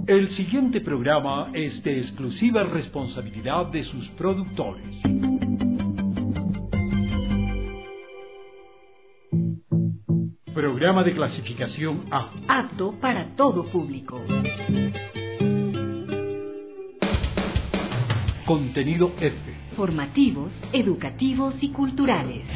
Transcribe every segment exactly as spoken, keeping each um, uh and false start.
El siguiente programa es de exclusiva responsabilidad de sus productores. Programa de clasificación A. Apto para todo público. Contenido F. Formativos, educativos y culturales.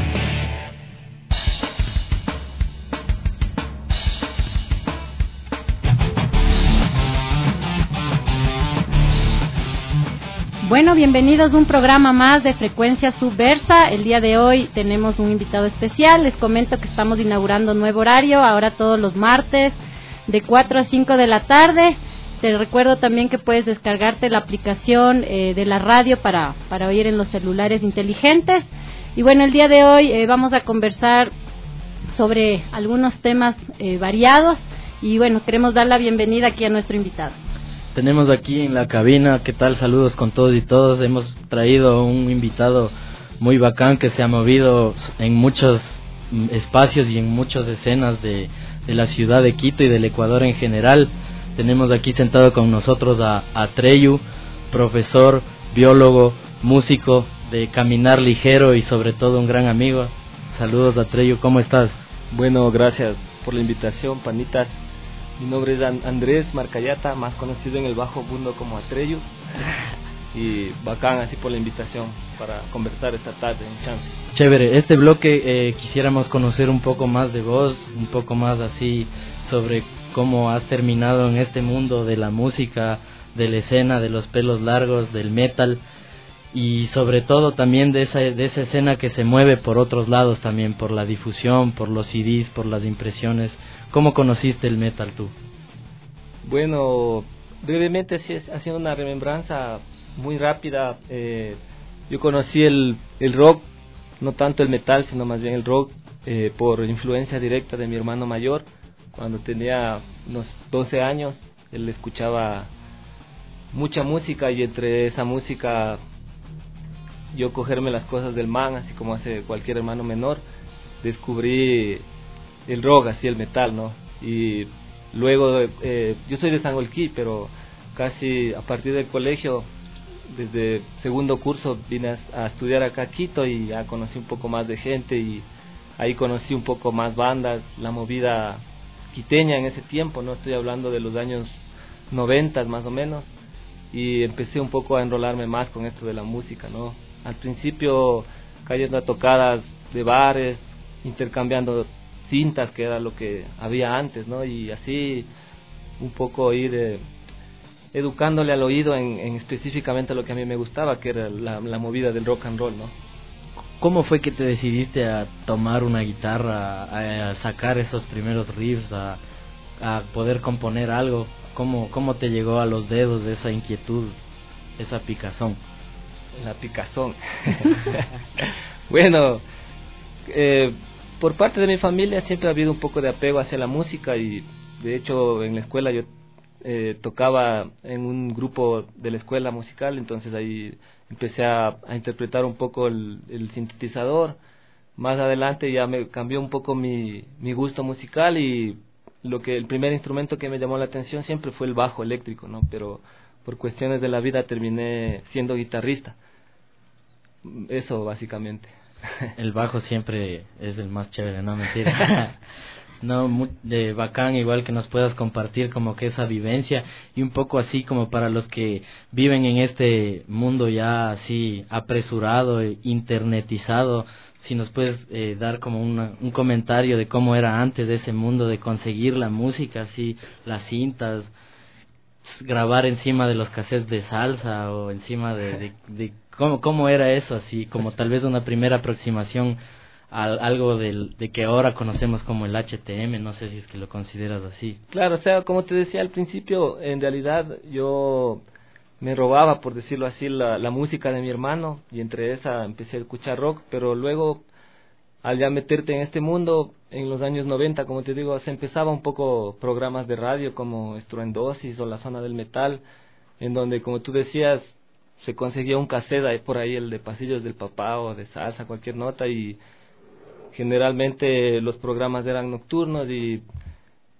Bueno, bienvenidos a un programa más de Frecuencia Subversa. El día de hoy tenemos un invitado especial. Les comento que estamos inaugurando un nuevo horario, ahora todos los martes, de cuatro a cinco de la tarde. Te recuerdo también que puedes descargarte la aplicación eh, de la radio para, para oír en los celulares inteligentes. Y bueno, el día de hoy eh, vamos a conversar sobre algunos temas eh, variados. Y bueno, queremos dar la bienvenida aquí a nuestro invitado. Tenemos aquí en la cabina, ¿qué tal? Saludos con todos y todos. Hemos traído un invitado muy bacán que se ha movido en muchos espacios y en muchas escenas de, de la ciudad de Quito y del Ecuador en general. Tenemos aquí sentado con nosotros a, a Treyu, profesor, biólogo, músico de Caminar Ligero y sobre todo un gran amigo. Saludos a Treyu, ¿cómo estás? Bueno, gracias por la invitación, panitas. Mi nombre es Andrés Marcayata, más conocido en el bajo mundo como Atreyu. Y bacán así por la invitación para conversar esta tarde en chance. Chévere, este bloque eh, quisiéramos conocer un poco más de vos, un poco más así sobre cómo has terminado en este mundo de la música, de la escena, de los pelos largos, del metal y sobre todo también de esa, de esa escena que se mueve por otros lados también, por la difusión, por los C Ds, por las impresiones. ¿Cómo conociste el metal tú? Bueno, brevemente así es, haciendo una remembranza muy rápida, eh, yo conocí el, el rock, no tanto el metal, sino más bien el rock, eh, por influencia directa de mi hermano mayor. Cuando tenía unos doce años, él escuchaba mucha música y entre esa música yo cogerme las cosas del man, así como hace cualquier hermano menor, descubrí el rock, así el metal, ¿no? Y luego, eh, yo soy de Sangolquí, pero casi a partir del colegio, desde segundo curso, vine a, a estudiar acá a Quito y ya conocí un poco más de gente y ahí conocí un poco más bandas, la movida quiteña en ese tiempo, ¿no? Estoy hablando de los años noventas más o menos, y empecé un poco a enrolarme más con esto de la música, ¿no? Al principio cayendo a tocadas de bares, intercambiando cintas, que era lo que había antes, ¿no? Y así un poco ir eh, educándole al oído en, en específicamente lo que a mí me gustaba, que era la, la movida del rock and roll, ¿no? ¿Cómo fue que te decidiste a tomar una guitarra, a, a sacar esos primeros riffs, a, a poder componer algo? ¿Cómo, ¿Cómo te llegó a los dedos esa inquietud, esa picazón? La picazón. Bueno, eh, por parte de mi familia siempre ha habido un poco de apego hacia la música y de hecho en la escuela yo eh, tocaba en un grupo de la escuela musical, entonces ahí empecé a, a interpretar un poco el, el sintetizador. Más adelante ya me cambió un poco mi, mi gusto musical y lo que el primer instrumento que me llamó la atención siempre fue el bajo eléctrico, ¿no? Pero por cuestiones de la vida terminé siendo guitarrista. Eso básicamente. El bajo siempre es el más chévere, no mentira. No, muy de bacán, igual que nos puedas compartir como que esa vivencia y un poco así como para los que viven en este mundo ya así apresurado, internetizado, si nos puedes eh, dar como una, un comentario de cómo era antes de ese mundo de conseguir la música, así las cintas, grabar encima de los cassettes de salsa o encima de, de, de cómo, cómo era eso, así como tal vez una primera aproximación a algo del, de que ahora conocemos como el H T M, no sé si es que lo consideras así. Claro, o sea, como te decía al principio, en realidad yo me robaba, por decirlo así, la, la música de mi hermano y entre esa empecé a escuchar rock, pero luego al ya meterte en este mundo, en los años noventa, como te digo, se empezaba un poco programas de radio como Estruendosis o La Zona del Metal, en donde, como tú decías, se conseguía un cassette ahí por ahí, el de Pasillos del Papá o de Salsa, cualquier nota, y generalmente los programas eran nocturnos y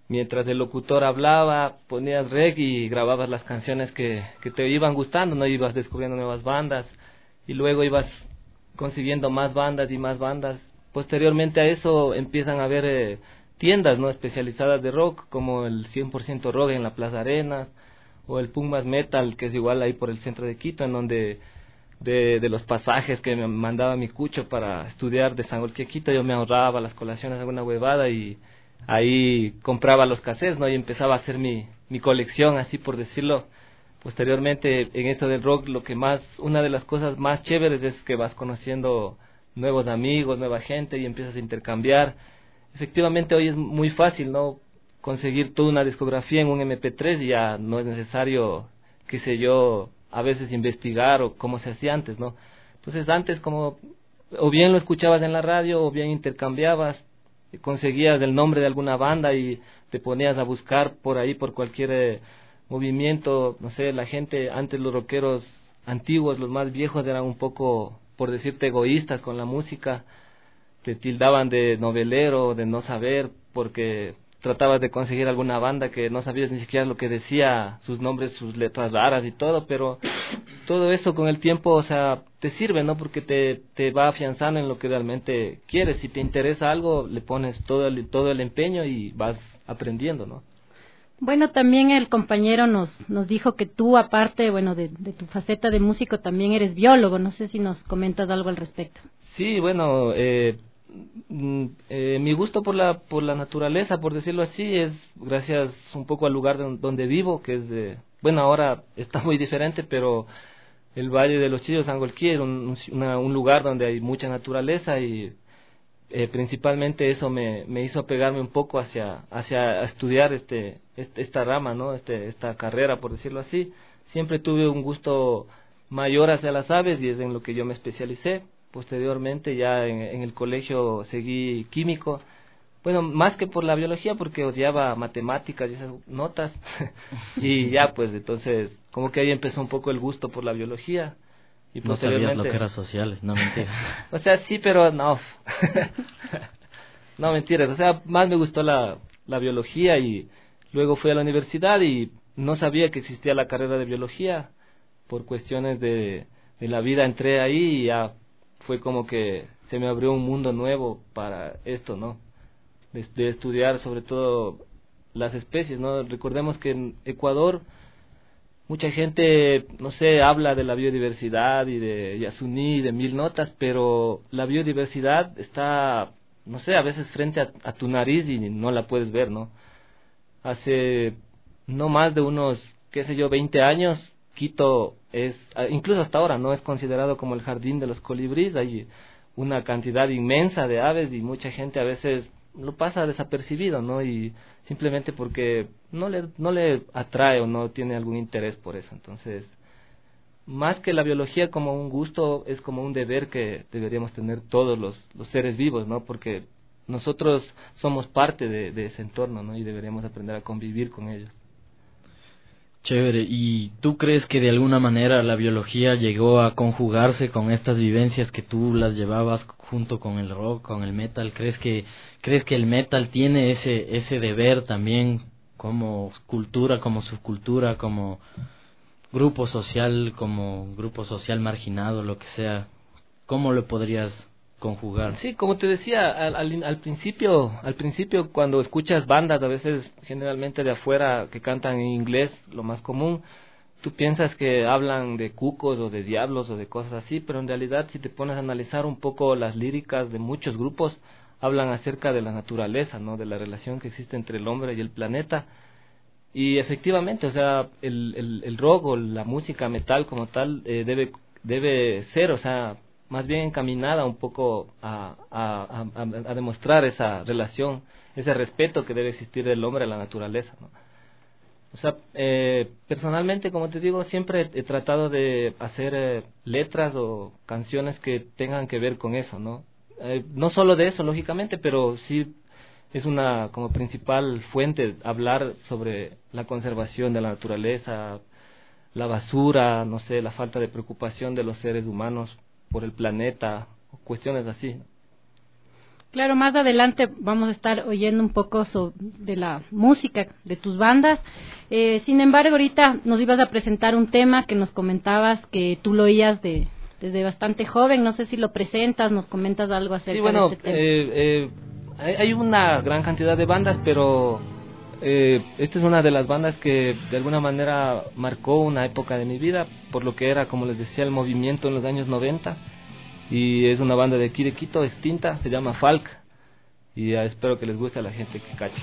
mientras el locutor hablaba, ponías rec y grababas las canciones que, que te iban gustando, ¿no? Ibas descubriendo nuevas bandas y luego ibas consiguiendo más bandas y más bandas. Posteriormente a eso empiezan a haber eh, tiendas, ¿no? especializadas de rock, como el cien por ciento Rock en la Plaza Arenas, o el Pumas Metal, que es igual ahí por el centro de Quito, en donde de, de los pasajes que me mandaba mi cucho para estudiar de Sangolquí a Quito, yo me ahorraba las colaciones, alguna huevada, y ahí compraba los cassettes, ¿no? Y empezaba a hacer mi, mi colección, así por decirlo. Posteriormente, en esto del rock, lo que más, una de las cosas más chéveres es que vas conociendo nuevos amigos, nueva gente, y empiezas a intercambiar. Efectivamente, hoy es muy fácil, ¿no? Conseguir toda una discografía en un eme pe tres, y ya no es necesario, qué sé yo, a veces investigar o cómo se hacía antes, ¿no? Entonces, antes como, o bien lo escuchabas en la radio, o bien intercambiabas, conseguías el nombre de alguna banda y te ponías a buscar por ahí, por cualquier eh, movimiento, no sé, la gente, antes los rockeros antiguos, los más viejos, eran un poco, por decirte, egoístas con la música, te tildaban de novelero, de no saber, porque tratabas de conseguir alguna banda que no sabías ni siquiera lo que decía, sus nombres, sus letras raras y todo, pero todo eso con el tiempo, o sea, te sirve, ¿no? Porque te, te va afianzando en lo que realmente quieres. Si te interesa algo, le pones todo el, todo el empeño y vas aprendiendo, ¿no? Bueno, también el compañero nos nos dijo que tú, aparte, bueno, de, de tu faceta de músico, también eres biólogo. No sé si nos comentas algo al respecto. Sí, bueno, eh, eh, mi gusto por la por la naturaleza, por decirlo así, es gracias un poco al lugar de, donde vivo, que es, de, bueno, ahora está muy diferente, pero el Valle de los Chillos, Sangolquí, es un, una, un lugar donde hay mucha naturaleza, y eh, principalmente eso me, me hizo pegarme un poco hacia hacia estudiar este, este esta rama, ¿no? Este esta carrera, por decirlo así. Siempre tuve un gusto mayor hacia las aves y es en lo que yo me especialicé. Posteriormente ya en, en el colegio seguí químico, bueno, más que por la biología, porque odiaba matemáticas y esas notas y ya pues entonces como que ahí empezó un poco el gusto por la biología. Y no sabías lo que era sociales, no mentiras. O sea, sí, pero no. No mentiras, o sea, más me gustó la, la biología, y luego fui a la universidad y no sabía que existía la carrera de biología. Por cuestiones de, de la vida entré ahí y ya fue como que se me abrió un mundo nuevo para esto, ¿no? De, de estudiar sobre todo las especies, ¿no? Recordemos que en Ecuador mucha gente, no sé, habla de la biodiversidad y de Yasuní, de mil notas, pero la biodiversidad está, no sé, a veces frente a, a tu nariz y no la puedes ver, ¿no? Hace no más de unos, qué sé yo, veinte años, Quito es, incluso hasta ahora, no es considerado como el jardín de los colibríes. Hay una cantidad inmensa de aves y mucha gente a veces lo pasa desapercibido, ¿no? Y simplemente porque no le no le atrae o no tiene algún interés por eso. Entonces, más que la biología como un gusto, es como un deber que deberíamos tener todos los, los seres vivos, ¿no? Porque nosotros somos parte de, de ese entorno, ¿no? Y deberíamos aprender a convivir con ellos. Chévere. ¿Y tú crees que de alguna manera la biología llegó a conjugarse con estas vivencias que tú las llevabas junto con el rock, con el metal? ¿Crees que crees que el metal tiene ese ese deber también como cultura, como subcultura, como grupo social, como grupo social marginado, lo que sea? ¿Cómo lo podrías conjugar? Sí, como te decía al, al, al principio, al principio cuando escuchas bandas, a veces generalmente de afuera, que cantan en inglés, lo más común, tú piensas que hablan de cucos o de diablos o de cosas así, pero en realidad si te pones a analizar un poco las líricas de muchos grupos, hablan acerca de la naturaleza, ¿no? De la relación que existe entre el hombre y el planeta. Y efectivamente, o sea, el, el, el rock o la música metal como tal eh, debe debe ser, o sea, más bien encaminada un poco a, a, a, a demostrar esa relación, ese respeto que debe existir del hombre a la naturaleza, ¿no? O sea, eh, personalmente, como te digo, siempre he tratado de hacer eh, letras o canciones que tengan que ver con eso, ¿no? Eh, no solo de eso, lógicamente, pero sí es una como principal fuente hablar sobre la conservación de la naturaleza, la basura, no sé, la falta de preocupación de los seres humanos por el planeta, cuestiones así. Claro, más adelante vamos a estar oyendo un poco sobre, de la música de tus bandas. Eh, sin embargo, ahorita nos ibas a presentar un tema que nos comentabas que tú lo oías de, desde bastante joven. No sé si lo presentas, nos comentas algo acerca sí, bueno, de este tema. Eh, eh, hay, hay una gran cantidad de bandas, pero eh, esta es una de las bandas que de alguna manera marcó una época de mi vida, por lo que era, como les decía, el movimiento en los años noventa. Y es una banda de aquí de Quito, extinta, se llama Falk, y uh, espero que les guste a la gente que cache.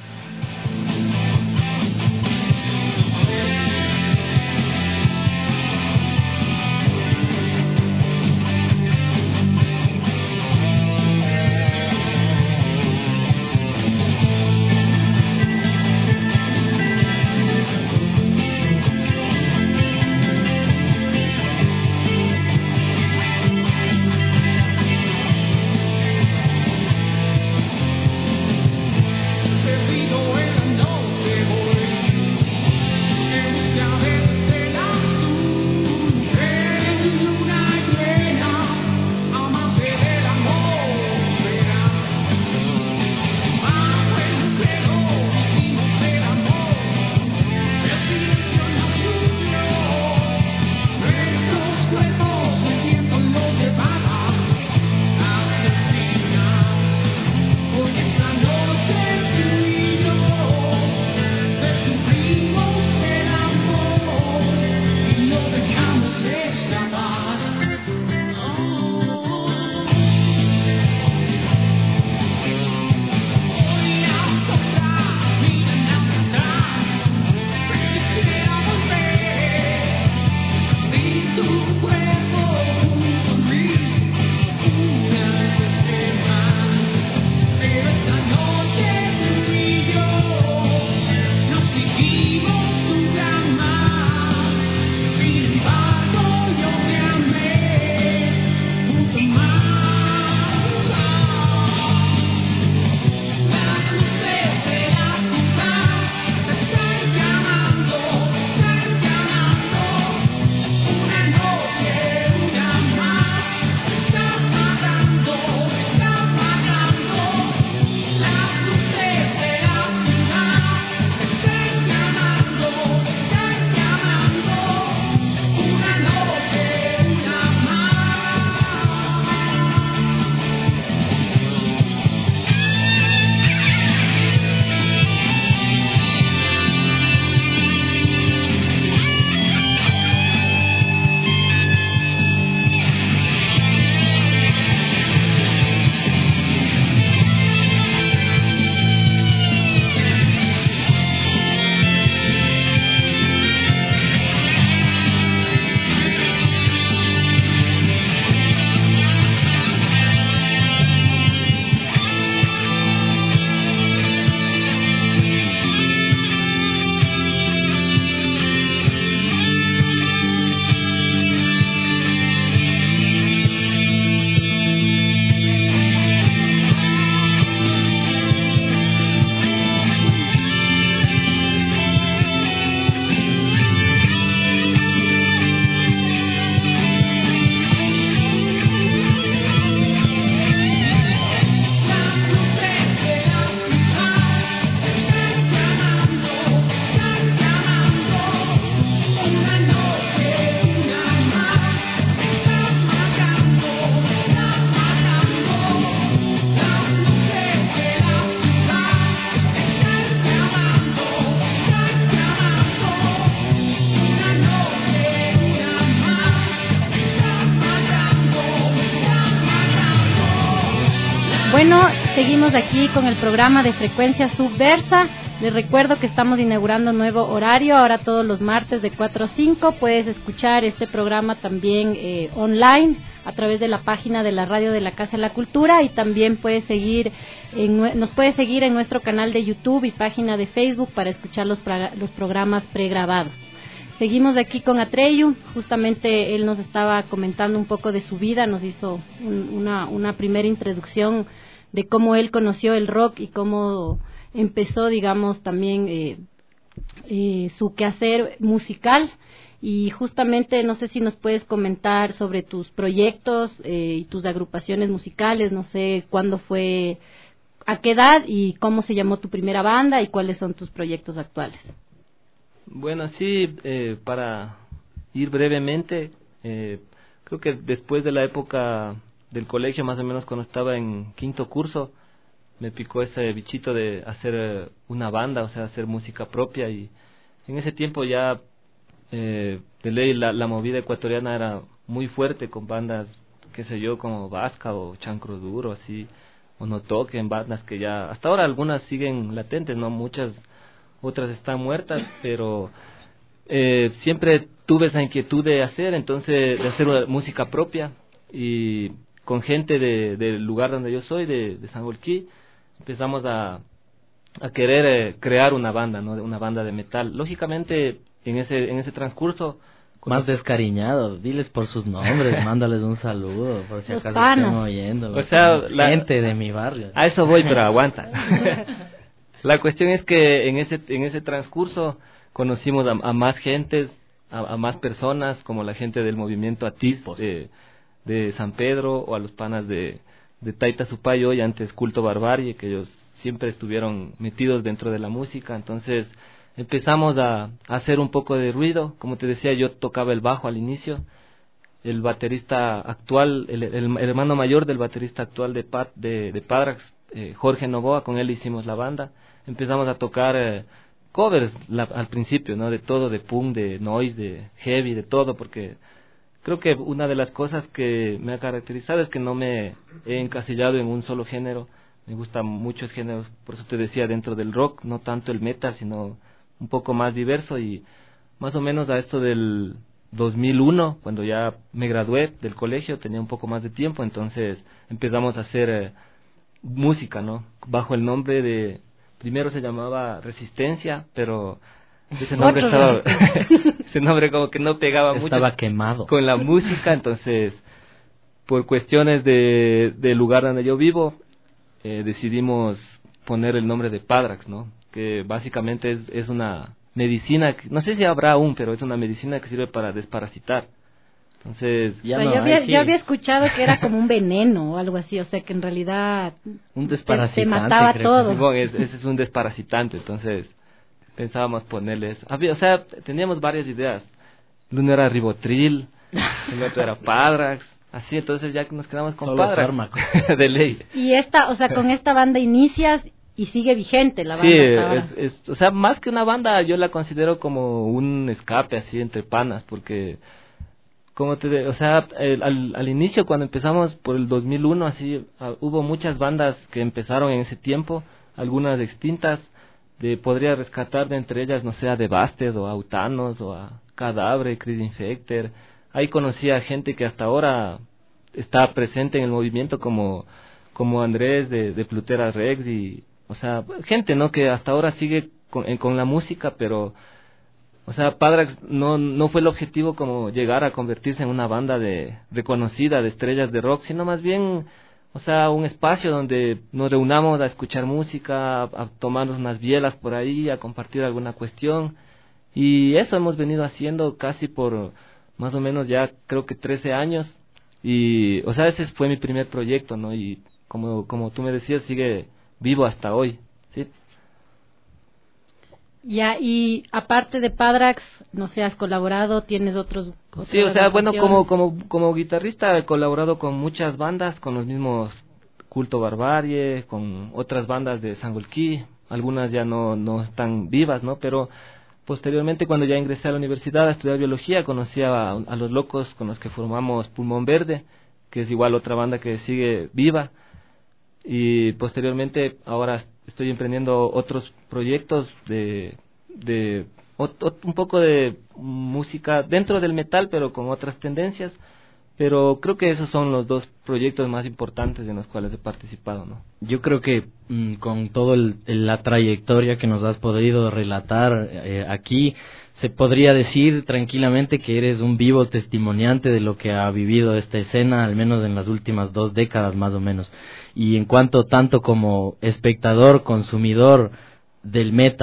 Bueno, seguimos aquí con el programa de Frecuencia Subversa. Les recuerdo que estamos inaugurando nuevo horario, ahora todos los martes de cuatro a cinco. Puedes escuchar este programa también eh, online a través de la página de la radio de la Casa de la Cultura, y también puedes seguir en, nos puedes seguir en nuestro canal de YouTube y página de Facebook para escuchar los, los programas pregrabados. Seguimos aquí con Atreyu, justamente él nos estaba comentando un poco de su vida, nos hizo un, una, una primera introducción de cómo él conoció el rock y cómo empezó, digamos, también eh, eh, su quehacer musical. y justamente no sé si nos puedes comentar sobre tus proyectos eh, y tus agrupaciones musicales, no sé cuándo fue, a qué edad y cómo se llamó tu primera banda y cuáles son tus proyectos actuales. Bueno, sí, eh, para ir brevemente, eh, creo que después de la época del colegio, más o menos cuando estaba en quinto curso, me picó ese bichito de hacer una banda, o sea, hacer música propia, y en ese tiempo ya eh, de ley la, la movida ecuatoriana era muy fuerte con bandas, qué sé yo, como Vasca o Chancro Duro, así, o No Toquen, bandas que ya, hasta ahora algunas siguen latentes, no muchas, otras están muertas, pero eh, siempre tuve esa inquietud de hacer, entonces, de hacer una música propia, y con gente de, del lugar donde yo soy, de, de Sangolquí, empezamos a, a querer eh, crear una banda, ¿no? Una banda de metal. Lógicamente, en ese en ese transcurso... Más descariñado, diles por sus nombres, mándales un saludo, por si Los acaso panas. estén oyendo. O sea, la gente de mi barrio. A eso voy, pero aguanta. La cuestión es que en ese en ese transcurso conocimos a, a más gentes, a, a más personas, como la gente del movimiento Atiz de, de San Pedro, o a los panas de... de Taita Supayo y antes Culto Barbarie, que ellos siempre estuvieron metidos dentro de la música. Entonces empezamos a, a hacer un poco de ruido. Como te decía, yo tocaba el bajo al inicio. El baterista actual, el, el, el hermano mayor del baterista actual de Pat, de, de Padrax, eh, Jorge Novoa, con él hicimos la banda. Empezamos a tocar eh, covers la, al principio, ¿no? De todo, de punk, de noise, de heavy, de todo, porque creo que una de las cosas que me ha caracterizado es que no me he encasillado en un solo género. Me gustan muchos géneros, por eso te decía, dentro del rock, no tanto el metal, sino un poco más diverso. Y más o menos a esto del dos mil uno, cuando ya me gradué del colegio, tenía un poco más de tiempo, entonces empezamos a hacer eh, música, ¿no? Bajo el nombre de, primero se llamaba Resistencia, pero ese nombre estaba ese nombre como que no pegaba mucho, estaba quemado con la música. Entonces, por cuestiones de del lugar donde yo vivo, eh, decidimos poner el nombre de Padrax, ¿no? Que básicamente es, es una medicina, no sé si habrá aún, pero es una medicina que sirve para desparasitar. Entonces, ya o sea, no, yo, había, sí. yo había escuchado que era como un veneno o algo así, o sea que en realidad un desparasitante, te, te mataba creo. todo. Bueno, ese es un desparasitante, entonces pensábamos ponerles, había, o sea, teníamos varias ideas. El uno era Ribotril, el otro era Padrax, así, entonces ya nos quedamos con Solo Padrax de ley. Y esta, o sea, con esta banda inicias y sigue vigente la banda. Sí, es, es, o sea, más que una banda yo la considero como un escape así entre panas, porque como te, o sea, el, al, al inicio cuando empezamos por el dos mil uno así, uh, hubo muchas bandas que empezaron en ese tiempo, algunas extintas. De, podría rescatar de entre ellas, no sé, a Devasted o a Autanos o a Cadáver, Creed Infector. Ahí conocí a gente que hasta ahora está presente en el movimiento, como como Andrés de, de Plutera Rex, y o sea, gente, ¿no? Que hasta ahora sigue con, en, con la música, pero o sea, Padrax no no fue el objetivo como llegar a convertirse en una banda de reconocida de estrellas de rock, sino más bien, o sea, un espacio donde nos reunamos a escuchar música, a, a tomarnos unas bielas por ahí, a compartir alguna cuestión. Y eso hemos venido haciendo casi por más o menos ya creo que trece años. Y, o sea, ese fue mi primer proyecto, ¿no? Y como como tú me decías, sigue vivo hasta hoy, ¿sí? Ya, y aparte de Padrax, no sé, has colaborado, tienes otros... Sí, o sea, bueno, como como como guitarrista he colaborado con muchas bandas, con los mismos Culto Barbarie, con otras bandas de Sangolquí, algunas ya no no están vivas, ¿no? Pero posteriormente, cuando ya ingresé a la universidad a estudiar biología, conocí a, a los locos con los que formamos Pulmón Verde, que es igual otra banda que sigue viva. Y posteriormente ahora estoy emprendiendo otros proyectos de de o, o, un poco de música dentro del metal, pero con otras tendencias. Pero creo que esos son los dos proyectos más importantes en los cuales he participado, ¿no? Yo creo que mmm, con toda la trayectoria que nos has podido relatar eh, aquí, se podría decir tranquilamente que eres un vivo testimoniante de lo que ha vivido esta escena, al menos en las últimas dos décadas más o menos. Y en cuanto tanto como espectador, consumidor del metal,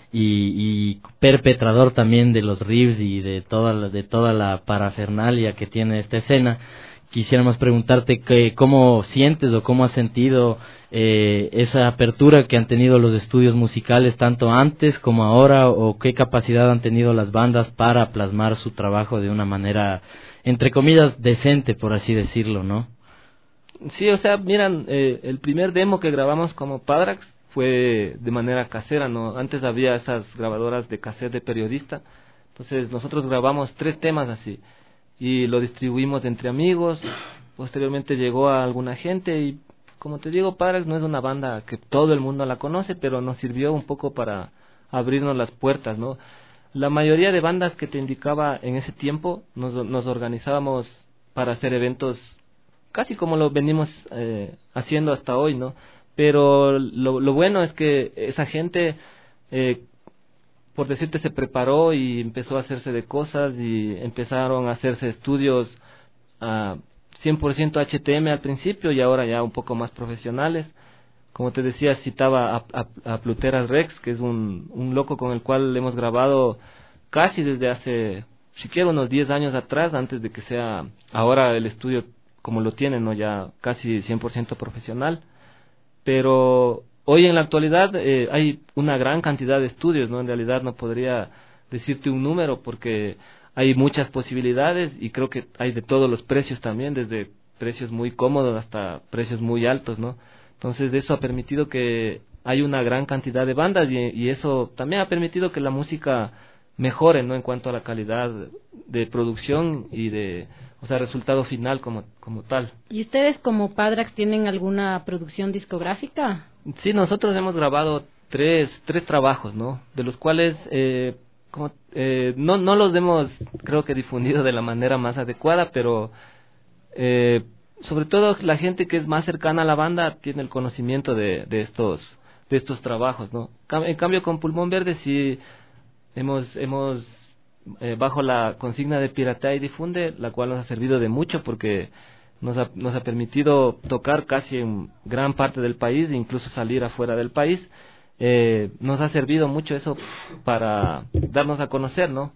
y, y perpetrador también de los riffs y de toda la, de toda la parafernalia que tiene esta escena. Quisiéramos preguntarte que, cómo sientes o cómo has sentido eh, esa apertura que han tenido los estudios musicales tanto antes como ahora, o qué capacidad han tenido las bandas para plasmar su trabajo de una manera, entre comillas, decente, por así decirlo, ¿no? Sí, o sea, miran, eh, el primer demo que grabamos como Padrax fue de manera casera, ¿no? Antes había esas grabadoras de cassette de periodista, entonces nosotros grabamos tres temas así y lo distribuimos entre amigos. Posteriormente llegó a alguna gente y, como te digo, Padrax no es una banda que todo el mundo la conoce, pero nos sirvió un poco para abrirnos las puertas, ¿no? La mayoría de bandas que te indicaba en ese tiempo nos, nos organizábamos para hacer eventos casi como lo venimos eh, haciendo hasta hoy, ¿no? Pero lo, lo bueno es que esa gente, eh, por decirte, se preparó y empezó a hacerse de cosas y empezaron a hacerse estudios a cien por ciento H T M al principio y ahora ya un poco más profesionales. Como te decía, citaba a, a, a Pluteras Rex, que es un, un loco con el cual hemos grabado casi desde hace, siquiera unos diez años atrás, antes de que sea ahora el estudio como lo tienen, ¿no? Ya casi cien por ciento profesional. Pero hoy en la actualidad eh, hay una gran cantidad de estudios, ¿no? En realidad no podría decirte un número porque hay muchas posibilidades y creo que hay de todos los precios también, desde precios muy cómodos hasta precios muy altos, ¿no? Entonces eso ha permitido que hay una gran cantidad de bandas y, y eso también ha permitido que la música mejore, ¿no? En cuanto a la calidad de producción y de, o sea, resultado final como, como tal. ¿Y ustedes como Padrax tienen alguna producción discográfica? Sí, nosotros hemos grabado tres, tres trabajos, ¿no? De los cuales eh, como, eh, no, no los hemos, creo que, difundido de la manera más adecuada, pero eh, sobre todo la gente que es más cercana a la banda tiene el conocimiento de, de estos de estos trabajos, ¿no? En cambio con Pulmón Verde sí hemos hemos eh, bajo la consigna de Piratea y Difunde, la cual nos ha servido de mucho porque nos ha, nos ha permitido tocar casi en gran parte del país, incluso salir afuera del país. Eh, nos ha servido mucho eso para darnos a conocer, ¿no?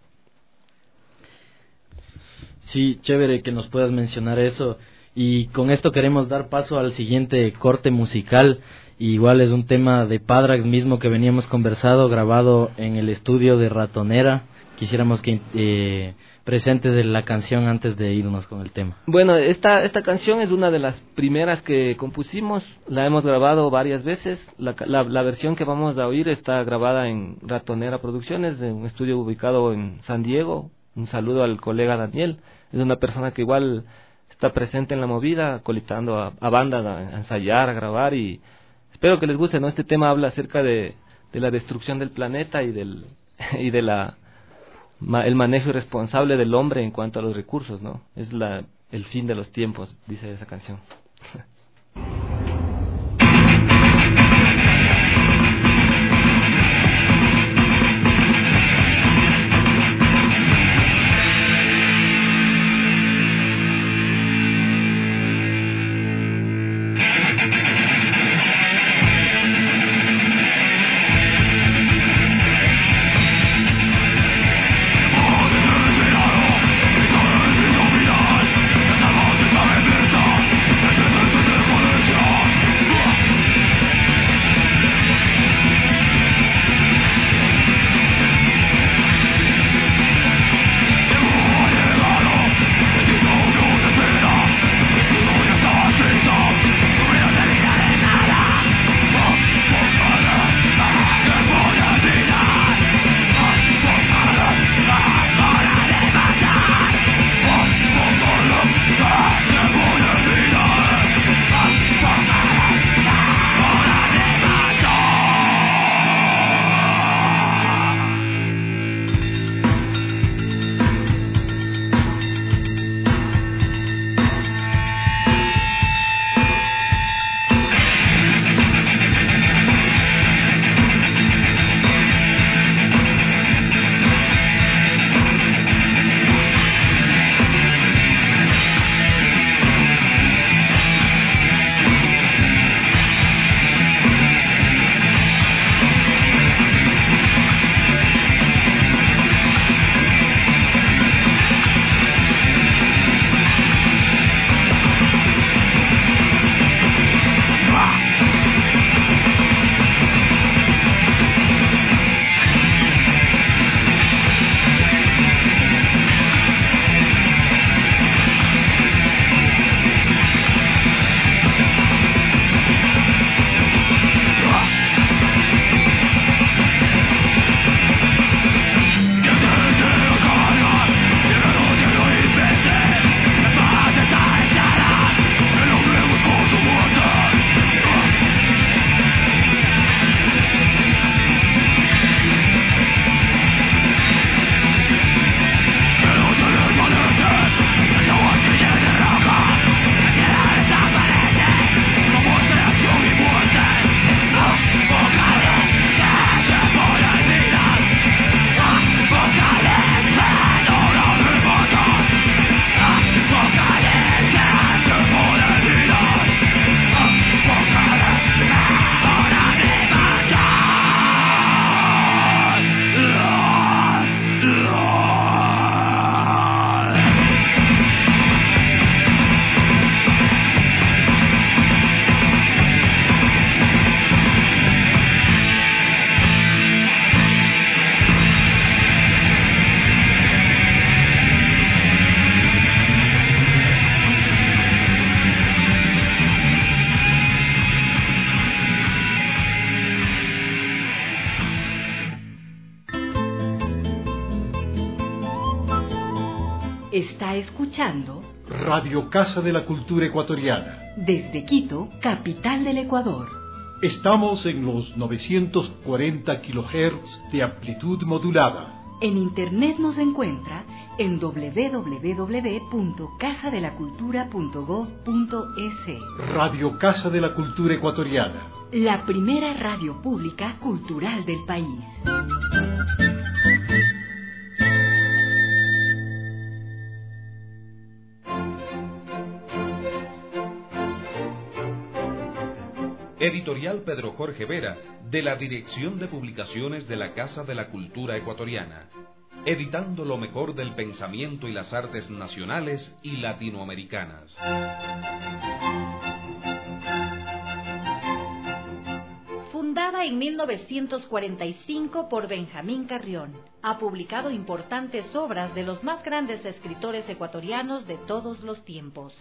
Sí, chévere que nos puedas mencionar eso. Y con esto queremos dar paso al siguiente corte musical. Igual es un tema de Padrax mismo que veníamos conversado, grabado en el estudio de Ratonera. Quisiéramos que eh, presentes de la canción antes de irnos con el tema. Bueno, esta esta canción es una de las primeras que compusimos. La hemos grabado varias veces. La, la, la versión que vamos a oír está grabada en Ratonera Producciones, en un estudio ubicado en San Diego. Un saludo al colega Daniel. Es una persona que igual está presente en la movida, colitando a, a bandas a, a ensayar, a grabar, y espero que les guste, ¿no? Este tema habla acerca de, de la destrucción del planeta y del y de la ma, el manejo irresponsable del hombre en cuanto a los recursos, ¿no? Es la el fin de los tiempos, dice esa canción. Thank you. Está escuchando Radio Casa de la Cultura Ecuatoriana. Desde Quito, capital del Ecuador. Estamos en los novecientos cuarenta kilohertz de amplitud modulada. En internet nos encuentra en doble u doble u doble u punto casa de la cultura punto gob punto es. Radio Casa de la Cultura Ecuatoriana. La primera radio pública cultural del país. Editorial Pedro Jorge Vera, de la Dirección de Publicaciones de la Casa de la Cultura Ecuatoriana, editando lo mejor del pensamiento y las artes nacionales y latinoamericanas. Fundada en mil novecientos cuarenta y cinco por Benjamín Carrión, ha publicado importantes obras de los más grandes escritores ecuatorianos de todos los tiempos.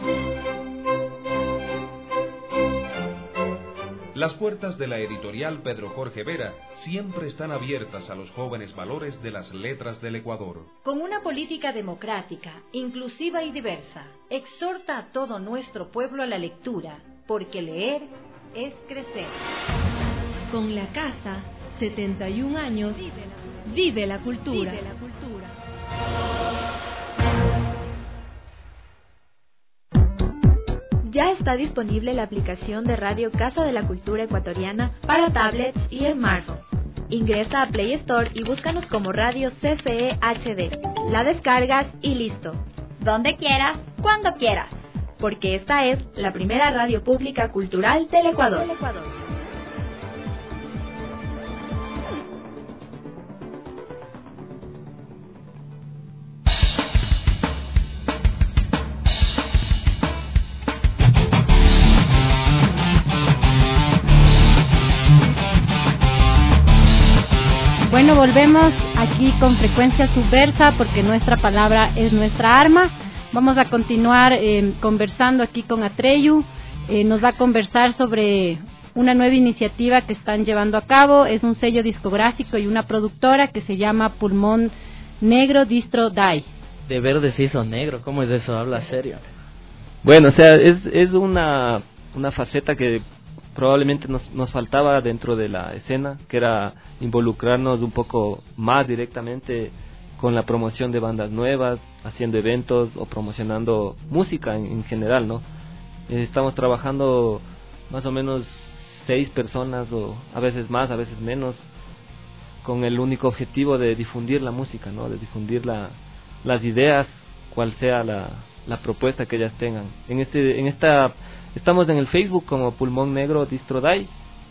Las puertas de la editorial Pedro Jorge Vera siempre están abiertas a los jóvenes valores de las letras del Ecuador. Con una política democrática, inclusiva y diversa, exhorta a todo nuestro pueblo a la lectura, porque leer es crecer. Con la casa, setenta y un años, vive la cultura. Vive la cultura. Ya está disponible la aplicación de Radio Casa de la Cultura Ecuatoriana para tablets y smartphones. Ingresa a Play Store y búscanos como Radio C C E H D. La descargas y listo. Donde quieras, cuando quieras. Porque esta es la primera radio pública cultural del Ecuador. Bueno, volvemos aquí con Frecuencia Subversa porque nuestra palabra es nuestra arma. Vamos a continuar eh, conversando aquí con Atreyu. Eh, nos va a conversar sobre una nueva iniciativa que están llevando a cabo. Es un sello discográfico y una productora que se llama Pulmón Negro Distro Dai. De verde se hizo negro, ¿cómo es eso? Habla serio. Bueno, o sea, es, es una, una faceta que probablemente nos, nos faltaba dentro de la escena, que era involucrarnos un poco más directamente con la promoción de bandas nuevas, haciendo eventos o promocionando música en, en general, ¿no? Eh, estamos trabajando más o menos seis personas, o a veces más, a veces menos, con el único objetivo de difundir la música, ¿no? De difundir la, las ideas, cual sea la, la propuesta que ellas tengan. En este, en esta Estamos en el Facebook como Pulmón Negro Distro Dai,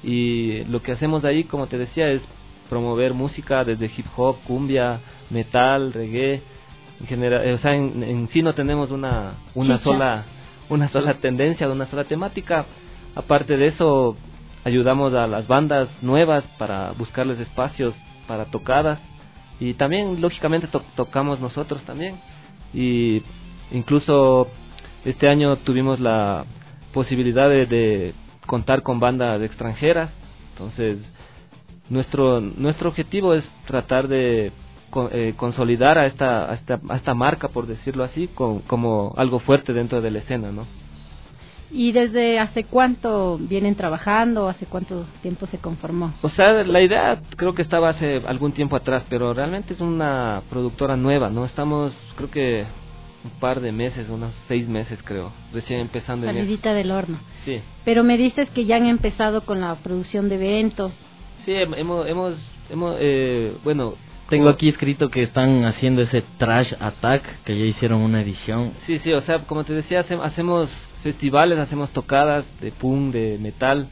y lo que hacemos ahí, como te decía, es promover música desde hip hop, cumbia, metal, reggae, en general. O sea, en, en sí no tenemos una una Chicha. sola una sola tendencia, una sola temática. Aparte de eso, ayudamos a las bandas nuevas para buscarles espacios para tocadas, y también lógicamente to- tocamos nosotros también, y incluso este año tuvimos la posibilidad de, de contar con bandas extranjeras. Entonces nuestro nuestro objetivo es tratar de co- eh, consolidar a esta, a esta a esta marca, por decirlo así, con, como algo fuerte dentro de la escena, ¿no? ¿Y desde hace cuánto vienen trabajando? ¿Hace cuánto tiempo se conformó? O sea, la idea creo que estaba hace algún tiempo atrás, pero realmente es una productora nueva, ¿no? Estamos, creo que un par de meses, unos seis meses creo, recién empezando. Salidita en del horno. Sí. Pero me dices que ya han empezado con la producción de eventos. Sí, hemos, hemos, hemos eh, bueno... Tengo aquí escrito que están haciendo ese Trash Attack, que ya hicieron una edición. Sí, sí, o sea, como te decía, hace, hacemos festivales, hacemos tocadas de punk, de metal,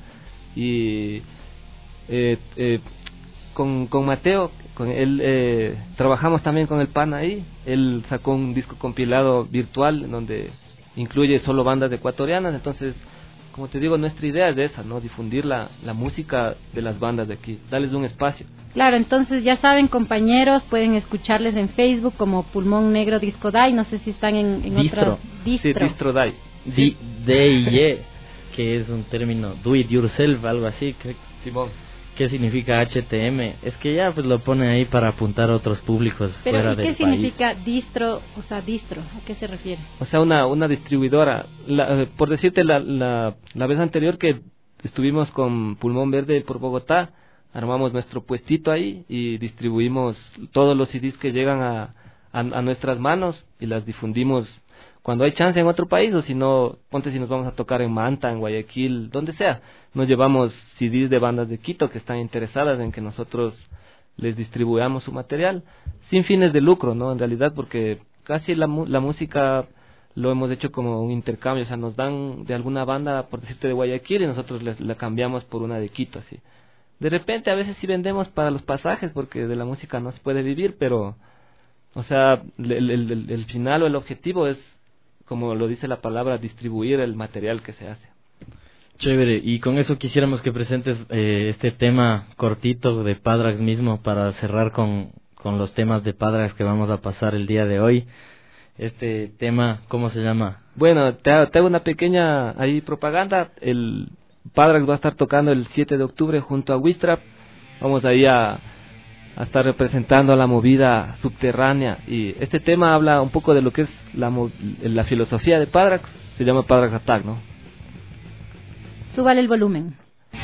y eh, eh, con, con Mateo, con él eh, trabajamos también con el Pan ahí. Él sacó un disco compilado virtual en donde incluye solo bandas ecuatorianas. Entonces, como te digo, nuestra idea es esa, ¿no? Difundir la, la música de las bandas de aquí, darles un espacio. Claro, entonces ya saben, compañeros, pueden escucharles en Facebook como Pulmón Negro Disco Dai. No sé si están en, en Distro. otra... Distro. Sí, Distro Dai. Sí. D I Y, que es un término do it yourself, algo así, que, Simón. ¿Qué significa H T M? Es que ya pues lo pone ahí para apuntar a otros públicos Pero, fuera ¿y del qué país. significa distro? O sea, distro, ¿a qué se refiere? O sea, una, una distribuidora. La, por decirte, la, la, la vez anterior que estuvimos con Pulmón Verde por Bogotá, armamos nuestro puestito ahí y distribuimos todos los C Ds que llegan a, a, a nuestras manos y las difundimos cuando hay chance en otro país, o si no, ponte si nos vamos a tocar en Manta, en Guayaquil, donde sea, nos llevamos C Ds de bandas de Quito que están interesadas en que nosotros les distribuyamos su material, sin fines de lucro, ¿no? En realidad, porque casi la, la música lo hemos hecho como un intercambio, o sea, nos dan de alguna banda, por decirte, de Guayaquil, y nosotros les, la cambiamos por una de Quito, así. De repente, a veces sí vendemos para los pasajes, porque de la música no se puede vivir, pero, o sea, el, el, el, el final o el objetivo es, como lo dice la palabra, distribuir el material que se hace. Chévere, y con eso quisiéramos que presentes eh, este tema cortito de Padrax mismo para cerrar con, con los temas de Padrax que vamos a pasar el día de hoy. Este tema, ¿cómo se llama? Bueno, te, te hago una pequeña ahí propaganda. El Padrax va a estar tocando el siete de octubre junto a Wistrap. Vamos ahí a... a estar representando la movida subterránea, y este tema habla un poco de lo que es la, la filosofía de Padrax, se llama Padrax Attack, ¿no? Súbale el volumen.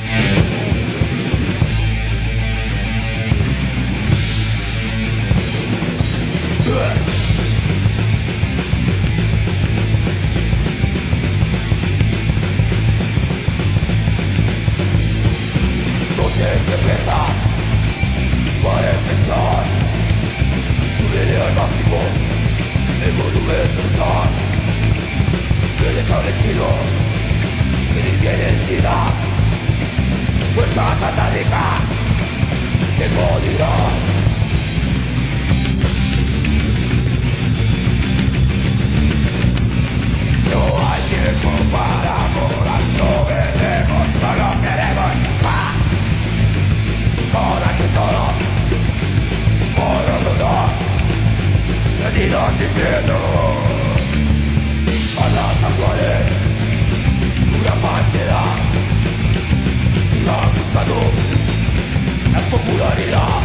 Para empezar, subiré al máximo el volumen total del establecido, mi identidad, fuerza satánica, demonidad. No hay tiempo para morar, no veremos, solo queremos paz. Ahora que todo para todos, medidas diciendo a las actuales una falsedad, sigan buscando la popularidad.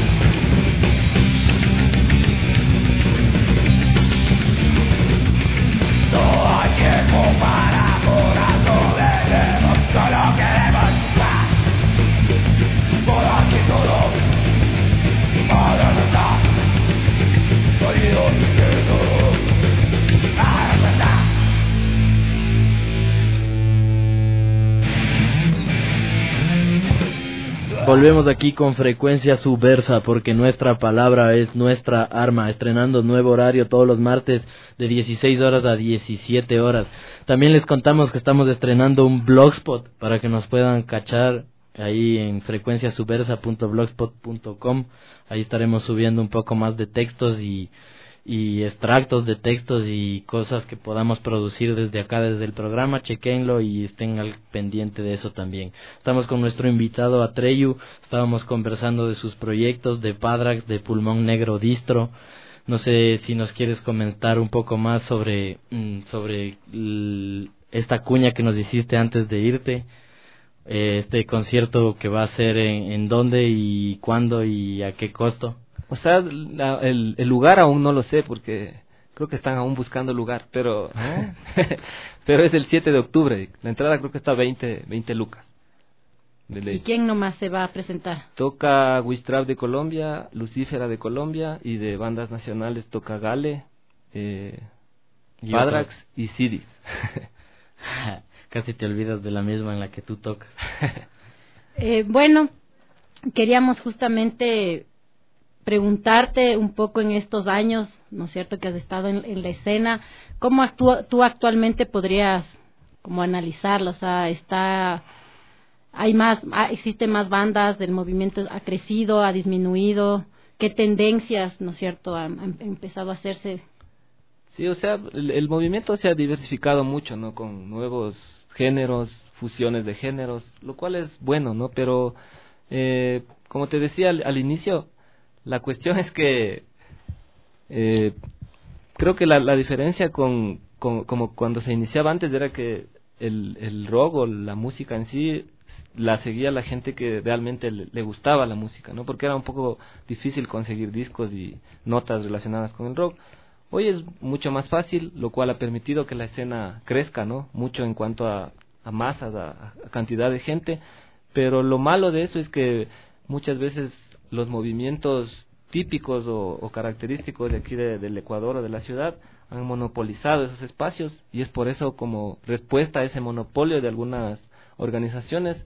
No hay tiempo para morar, no veremos, solo queremos paz. Por aquí todo para matar, sonido diciendo para matar. Volvemos aquí con Frecuencia Subversa, porque nuestra palabra es nuestra arma, estrenando nuevo horario todos los martes de dieciséis horas a diecisiete horas. También les contamos que estamos estrenando un blogspot para que nos puedan cachar ahí en frecuencia subversa punto blogspot punto com. Ahí estaremos subiendo un poco más de textos y, y extractos de textos y cosas que podamos producir desde acá, desde el programa. Chequenlo y estén al pendiente de eso también. Estamos con nuestro invitado Atreyu, estábamos conversando de sus proyectos, de Padrax, de Pulmón Negro Distro. No sé si nos quieres comentar un poco más sobre, sobre l- esta cuña que nos hiciste antes de irte. Este concierto que va a ser en, en dónde y cuándo y a qué costo. O sea, la, el, el lugar aún no lo sé, porque creo que están aún buscando lugar, pero ¿eh? pero es el siete de octubre. La entrada creo que está veinte, veinte lucas. ¿Y quién nomás se va a presentar? Toca Wistrap de Colombia, Lucífera de Colombia, y de bandas nacionales toca Gale, eh, Padrax y Sidis. Casi te olvidas de la misma en la que tú tocas. eh, bueno, queríamos justamente preguntarte un poco en estos años, ¿no es cierto?, que has estado en, en la escena, ¿cómo actúa, tú actualmente podrías como analizarlo? O sea, está, hay más, existen más bandas, el movimiento ha crecido, ha disminuido, ¿qué tendencias, no es cierto, han, han empezado a hacerse? Sí, o sea, el, el movimiento se ha diversificado mucho, ¿no?, con nuevos géneros, fusiones de géneros, lo cual es bueno, ¿no? Pero, eh, como te decía al, al inicio, la cuestión es que eh, creo que la, la diferencia con, con como cuando se iniciaba antes era que el, el rock o la música en sí la seguía la gente que realmente le, le gustaba la música, ¿no? Porque era un poco difícil conseguir discos y notas relacionadas con el rock. Hoy es mucho más fácil, lo cual ha permitido que la escena crezca, ¿no? Mucho en cuanto a, a masas, a, a cantidad de gente, pero lo malo de eso es que muchas veces los movimientos típicos o, o característicos de aquí de, del Ecuador o de la ciudad han monopolizado esos espacios, y es por eso, como respuesta a ese monopolio de algunas organizaciones,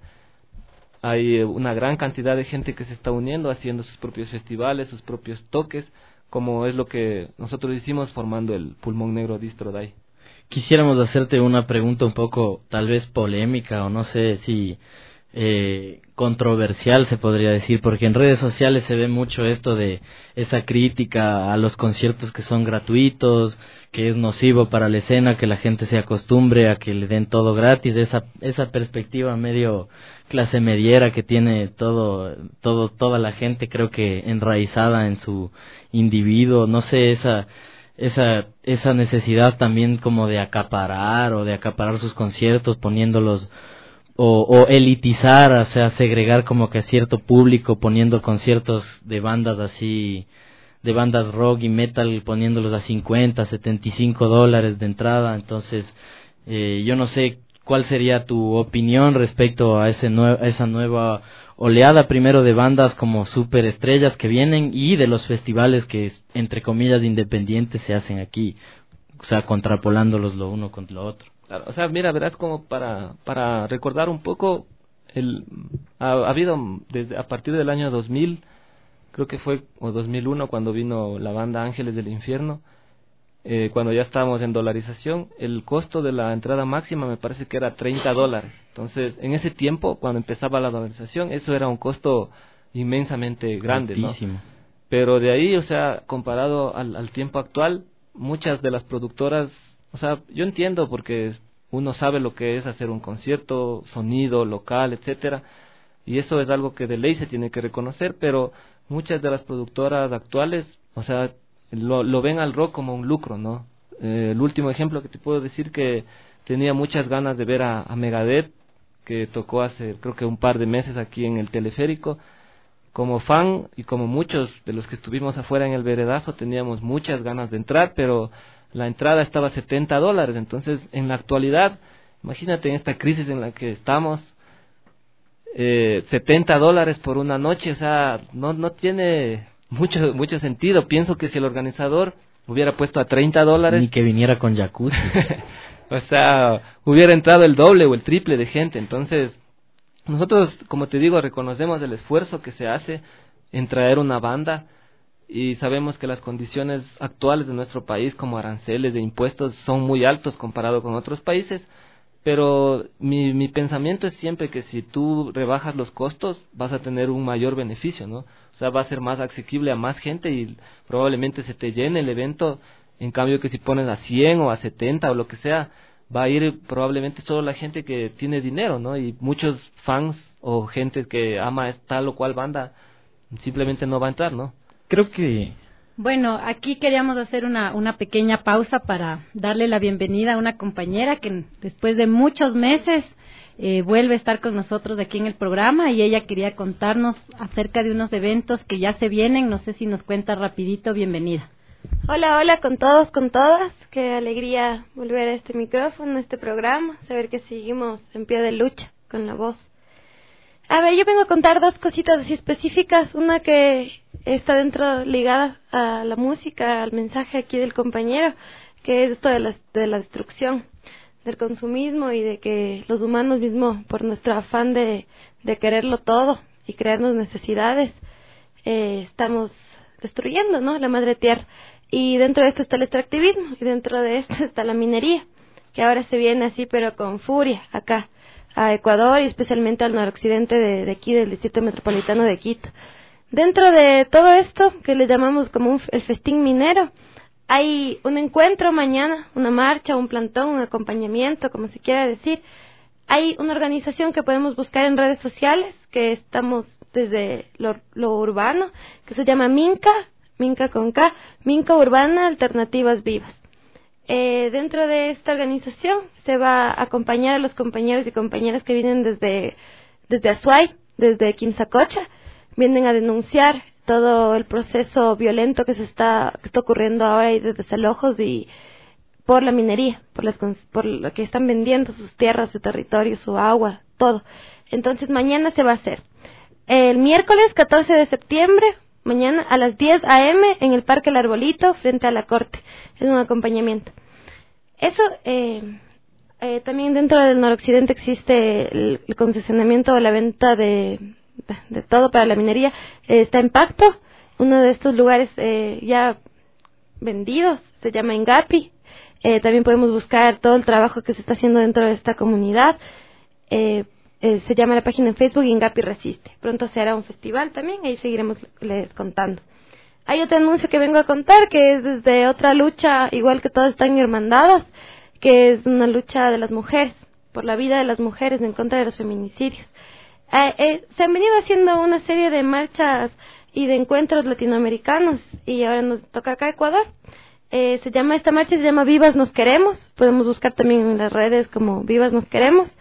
hay una gran cantidad de gente que se está uniendo, haciendo sus propios festivales, sus propios toques, como es lo que nosotros hicimos formando el Pulmón Negro Distro Day. Quisiéramos hacerte una pregunta un poco tal vez polémica, o no sé si eh, controversial se podría decir, porque en redes sociales se ve mucho esto de esa crítica a los conciertos que son gratuitos, que es nocivo para la escena, que la gente se acostumbre a que le den todo gratis, esa esa perspectiva medio clase mediera que tiene todo todo toda la gente, creo que enraizada en su individuo, no sé, esa esa esa necesidad también como de acaparar o de acaparar sus conciertos, poniéndolos o, o elitizar, o sea, segregar como que a cierto público, poniendo conciertos de bandas así, de bandas rock y metal, poniéndolos a cincuenta, setenta y cinco dólares de entrada. Entonces, eh, yo no sé cuál sería tu opinión respecto a ese nue- a esa nueva oleada, primero de bandas como superestrellas que vienen, y de los festivales que, entre comillas, independientes se hacen aquí, o sea, contrapolándolos lo uno contra lo otro. Claro, o sea, mira, verás, como para para recordar un poco, el ha, ha habido desde a partir del año dos mil, creo que fue o dos mil uno, cuando vino la banda Ángeles del Infierno, eh, cuando ya estábamos en dolarización, el costo de la entrada máxima me parece que era treinta dólares. Entonces, en ese tiempo, cuando empezaba la dolarización, eso era un costo inmensamente grande, altísimo, ¿no? Pero de ahí, o sea, comparado al, al tiempo actual, muchas de las productoras, o sea, yo entiendo, porque uno sabe lo que es hacer un concierto, sonido, local, etcétera, y eso es algo que de ley se tiene que reconocer, pero muchas de las productoras actuales, o sea, lo, lo ven al rock como un lucro, ¿no? Eh, el último ejemplo que te puedo decir, que tenía muchas ganas de ver a, a Megadeth, que tocó hace creo que un par de meses aquí en el Teleférico. Como fan y como muchos de los que estuvimos afuera en el veredazo, teníamos muchas ganas de entrar, pero la entrada estaba a setenta dólares. Entonces, en la actualidad, imagínate en esta crisis en la que estamos, eh, setenta dólares por una noche, o sea, no no tiene mucho mucho sentido. Pienso que si el organizador hubiera puesto a treinta dólares... Ni que viniera con jacuzzi. O sea, hubiera entrado el doble o el triple de gente. Entonces, nosotros, como te digo, reconocemos el esfuerzo que se hace en traer una banda, y sabemos que las condiciones actuales de nuestro país, como aranceles de impuestos, son muy altos comparado con otros países, pero mi, mi pensamiento es siempre que si tú rebajas los costos, vas a tener un mayor beneficio, ¿no? O sea, va a ser más asequible a más gente y probablemente se te llene el evento. En cambio, que si pones a cien o a setenta o lo que sea, va a ir probablemente solo la gente que tiene dinero, ¿no? Y muchos fans o gente que ama tal o cual banda simplemente no va a entrar, ¿no? Creo que... Bueno, aquí queríamos hacer una, una pequeña pausa para darle la bienvenida a una compañera que después de muchos meses eh, vuelve a estar con nosotros aquí en el programa, y ella quería contarnos acerca de unos eventos que ya se vienen. No sé si nos cuenta rapidito. Bienvenida. Hola, hola con todos, con todas. Qué alegría volver a este micrófono, a este programa, saber que seguimos en pie de lucha con la voz. A ver, yo vengo a contar dos cositas así específicas. Una que está dentro, ligada a la música, al mensaje aquí del compañero, que es esto de la, de la destrucción, del consumismo, y de que los humanos mismos, por nuestro afán de, de quererlo todo y crearnos necesidades, eh, estamos destruyendo, ¿no?, la madre tierra. Y dentro de esto está el extractivismo, y dentro de esto está la minería, que ahora se viene así, pero con furia, acá, a Ecuador, y especialmente al noroccidente de, de aquí, del Distrito Metropolitano de Quito. Dentro de todo esto, que le llamamos como un, el festín minero, hay un encuentro mañana, una marcha, un plantón, un acompañamiento, como se quiera decir. Hay una organización que podemos buscar en redes sociales, que estamos desde lo, lo urbano, que se llama Minca, Minca con K, Minca Urbana Alternativas Vivas. Eh, dentro de esta organización se va a acompañar a los compañeros y compañeras que vienen desde desde Azuay, desde Quimsacocha, vienen a denunciar todo el proceso violento que se está, que está ocurriendo ahora y de desalojos y por la minería, por, las, por lo que están vendiendo sus tierras, su territorio, su agua, todo. Entonces mañana se va a hacer. El miércoles catorce de septiembre, mañana a las diez a eme en el Parque El Arbolito, frente a la Corte. Es un acompañamiento. Eso, eh, eh, también dentro del noroccidente existe el, el concesionamiento o la venta de, de, de todo para la minería. Eh, está en Pacto, uno de estos lugares eh, ya vendidos, se llama Ingapi. Eh, también podemos buscar todo el trabajo que se está haciendo dentro de esta comunidad. Eh, Eh, se llama la página en Facebook Ingapi Resiste. Pronto se hará un festival también, ahí seguiremos les contando. Hay otro anuncio que vengo a contar, que es desde otra lucha, igual que todas están hermandadas, que es una lucha de las mujeres, por la vida de las mujeres en contra de los feminicidios. Eh, eh, se han venido haciendo una serie de marchas y de encuentros latinoamericanos, y ahora nos toca acá Ecuador. Eh, se llama, esta marcha se llama Vivas Nos Queremos, podemos buscar también en las redes como Vivas Nos Queremos.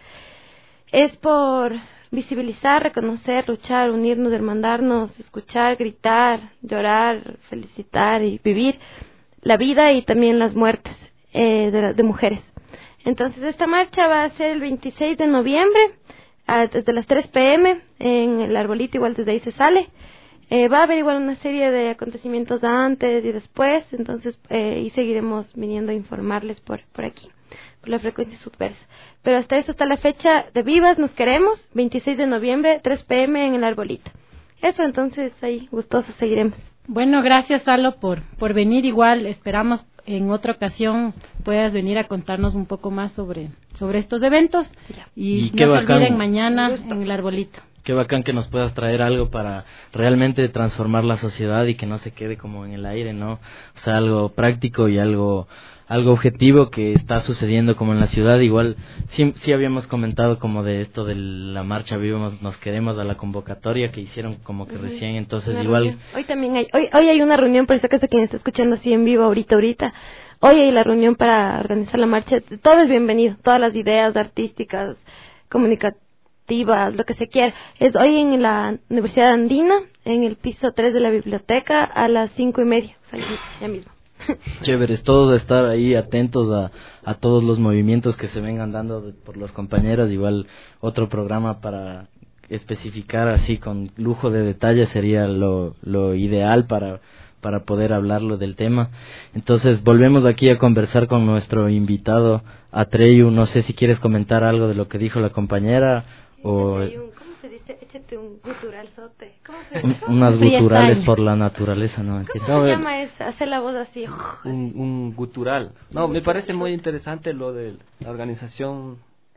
Es por visibilizar, reconocer, luchar, unirnos, hermandarnos, escuchar, gritar, llorar, felicitar y vivir la vida y también las muertes eh, de, de mujeres. Entonces esta marcha va a ser el veintiséis de noviembre, a, desde las tres pe eme, en el Arbolito, igual desde ahí se sale. Eh, va a haber igual una serie de acontecimientos antes y después, entonces eh, y seguiremos viniendo a informarles por, por aquí, por la frecuencia subversa. Pero hasta eso está la fecha de Vivas Nos Queremos, veintiséis de noviembre, tres pe eme en el Arbolito. Eso, entonces ahí gustosos seguiremos. Bueno, gracias Salo por, por venir. Igual esperamos en otra ocasión puedas venir a contarnos un poco más sobre, sobre estos eventos. Y, y no se bacán. olviden mañana en el Arbolito. Qué bacán que nos puedas traer algo para realmente transformar la sociedad y que no se quede como en el aire, ¿no? O sea, algo práctico y algo algo objetivo que está sucediendo como en la ciudad. Igual sí, sí habíamos comentado como de esto de la marcha Vivos Nos Queremos, a la convocatoria que hicieron como que uh-huh. recién, entonces una igual reunión. Hoy también hay hoy hoy hay una reunión, por eso que quien está escuchando así en vivo ahorita ahorita hoy hay la reunión para organizar la marcha. Todo es bienvenido, todas las ideas artísticas, comunicativas, lo que se quiera. Es hoy en la Universidad Andina, en el piso tres de la biblioteca, a las cinco y media, o sea, ya mismo. Chéveres, todos estar ahí atentos a, a todos los movimientos que se vengan dando de, por los compañeros. Igual otro programa para especificar así con lujo de detalle sería lo, lo ideal para, para poder hablarlo del tema. Entonces volvemos aquí a conversar con nuestro invitado Atreyu. No sé si quieres comentar algo de lo que dijo la compañera o... Se dice, échate un guturalzote. ¿Cómo se dice? Un, unas guturales por la naturaleza, ¿no? ¿Cómo no, se llama eso? Hacer la voz así. Un, un gutural. No, me parece muy interesante lo de la organización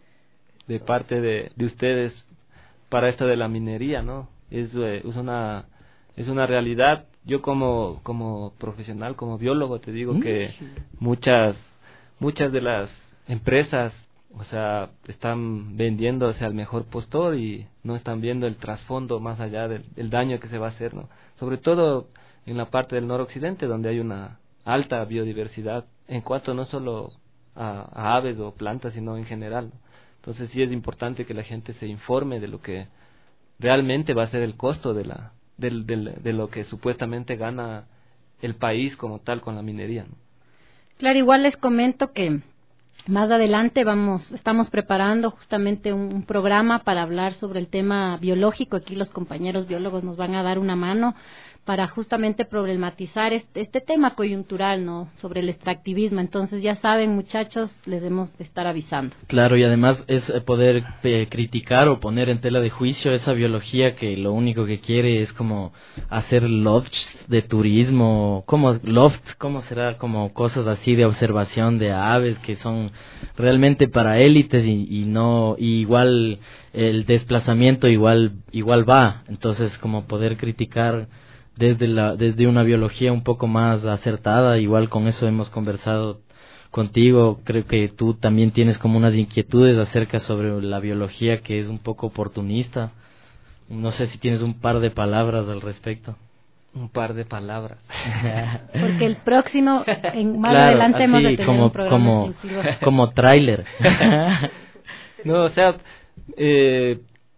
de parte de, de ustedes para esto de la minería, ¿no? Es, eh, es una es una realidad. Yo como como profesional, como biólogo, te digo mm. que muchas muchas de las empresas, o sea, están vendiéndose al mejor postor y no están viendo el trasfondo más allá del, del daño que se va a hacer, ¿no? Sobre todo en la parte del noroccidente, donde hay una alta biodiversidad en cuanto no solo a, a aves o plantas, sino en general, ¿no? Entonces sí es importante que la gente se informe de lo que realmente va a ser el costo de la del, del, de lo que supuestamente gana el país como tal con la minería, ¿no? Claro, igual les comento que más adelante vamos, estamos preparando justamente un, un programa para hablar sobre el tema biológico. Aquí los compañeros biólogos nos van a dar una mano para justamente problematizar este, este tema coyuntural, ¿no? Sobre el extractivismo. Entonces ya saben, muchachos, les debemos estar avisando. Claro, y además es poder eh, criticar o poner en tela de juicio esa biología que lo único que quiere es como hacer lofts de turismo, como loft, ¿cómo será? Como cosas así de observación de aves que son realmente para élites y, y no, y igual el desplazamiento igual igual va. Entonces como poder criticar desde la desde una biología un poco más acertada. Igual con eso hemos conversado contigo. Creo que tú también tienes como unas inquietudes acerca sobre la biología que es un poco oportunista. No sé si tienes un par de palabras al respecto. Un par de palabras. Porque el próximo, en, más claro, adelante así, hemos de tener como, un programa como, exclusivo. Como tráiler. No, o sea, eh,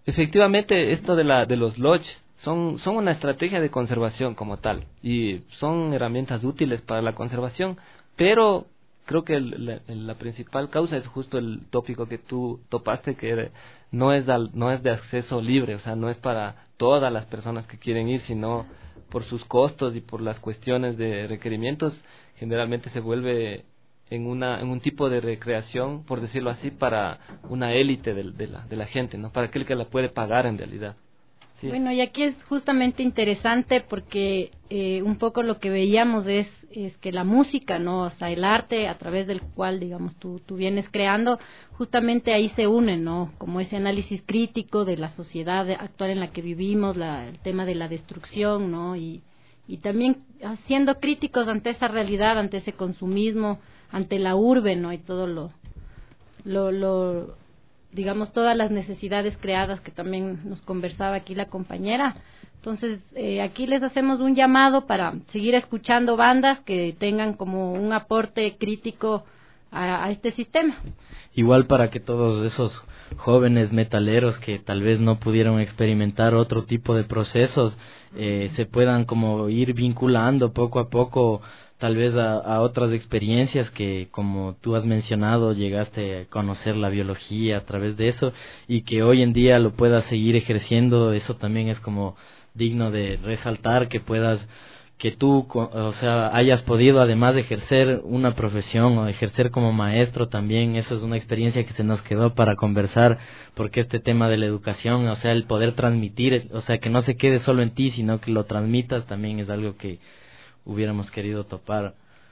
efectivamente, esto de la de los lodges son son una estrategia de conservación como tal y son herramientas útiles para la conservación, pero creo que el, la, la principal causa es justo el tópico que tú topaste, que no es de, no es de acceso libre, o sea, no es para todas las personas que quieren ir, sino por sus costos y por las cuestiones de requerimientos, generalmente se vuelve en una en un tipo de recreación, por decirlo así, para una élite de, de, la, de la gente, ¿no? Para aquel que la puede pagar en realidad. Sí. Bueno, y aquí es justamente interesante porque eh, un poco lo que veíamos es, es que la música, ¿no? O sea, el arte a través del cual, digamos, tú, tú vienes creando, justamente ahí se une, ¿no? Como ese análisis crítico de la sociedad actual en la que vivimos, la, el tema de la destrucción, ¿no? Y, y también siendo críticos ante esa realidad, ante ese consumismo, ante la urbe, ¿no? Y todo lo, lo, lo, digamos, todas las necesidades creadas que también nos conversaba aquí la compañera. Entonces, eh, aquí les hacemos un llamado para seguir escuchando bandas que tengan como un aporte crítico a, a este sistema. Igual para que todos esos jóvenes metaleros que tal vez no pudieron experimentar otro tipo de procesos, eh, se puedan como ir vinculando poco a poco tal vez a, a otras experiencias que, como tú has mencionado, llegaste a conocer la biología a través de eso y que hoy en día lo puedas seguir ejerciendo. Eso también es como digno de resaltar, que puedas, que tú, o sea, hayas podido, además de ejercer una profesión o ejercer como maestro también. Eso es una experiencia que se nos quedó para conversar, porque este tema de la educación, o sea, el poder transmitir, o sea, que no se quede solo en ti, sino que lo transmitas, también es algo que hubiéramos querido topar.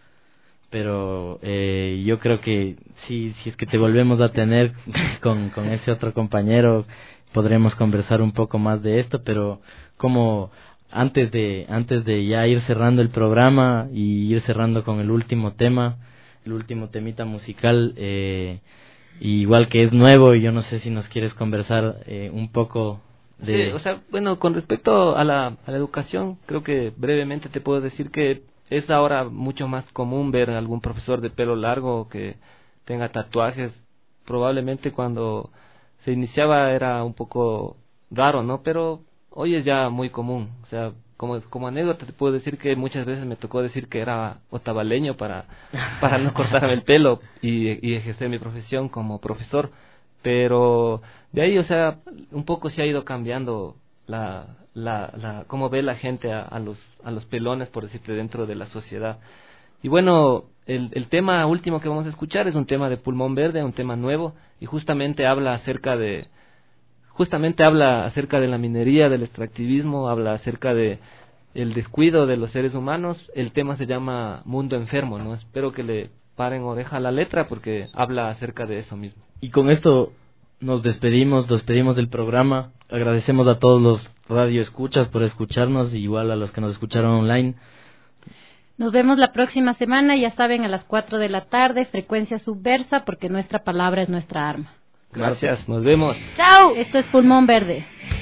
Pero eh, yo creo que sí, si es que te volvemos a tener con, con ese otro compañero, podremos conversar un poco más de esto. Pero como antes de antes de ya ir cerrando el programa y ir cerrando con el último tema, el último temita musical, eh, igual que es nuevo, y yo no sé si nos quieres conversar eh, un poco. De... Sí, o sea, bueno, con respecto a la, a la educación, creo que brevemente te puedo decir que es ahora mucho más común ver a algún profesor de pelo largo que tenga tatuajes. Probablemente cuando se iniciaba era un poco raro, ¿no? Pero hoy es ya muy común. O sea, como, como anécdota te puedo decir que muchas veces me tocó decir que era otavaleño para, para no cortarme el pelo y, y ejercer mi profesión como profesor. Pero de ahí, o sea, un poco se ha ido cambiando la, la, la cómo ve la gente a, a los a los pelones, por decirte, dentro de la sociedad. Y bueno, el, el tema último que vamos a escuchar es un tema de Pulmón Verde, un tema nuevo, y justamente habla acerca de justamente habla acerca de la minería, del extractivismo, habla acerca de el descuido de los seres humanos. El tema se llama Mundo Enfermo, ¿no? Espero que le paren oreja a la letra porque habla acerca de eso mismo. Y con esto nos despedimos, nos despedimos del programa. Agradecemos a todos los radioescuchas por escucharnos, y igual a los que nos escucharon online. Nos vemos la próxima semana, ya saben, a las cuatro de la tarde, Frecuencia Subversa, porque nuestra palabra es nuestra arma. Gracias, nos vemos. Chao. Esto es Pulmón Verde.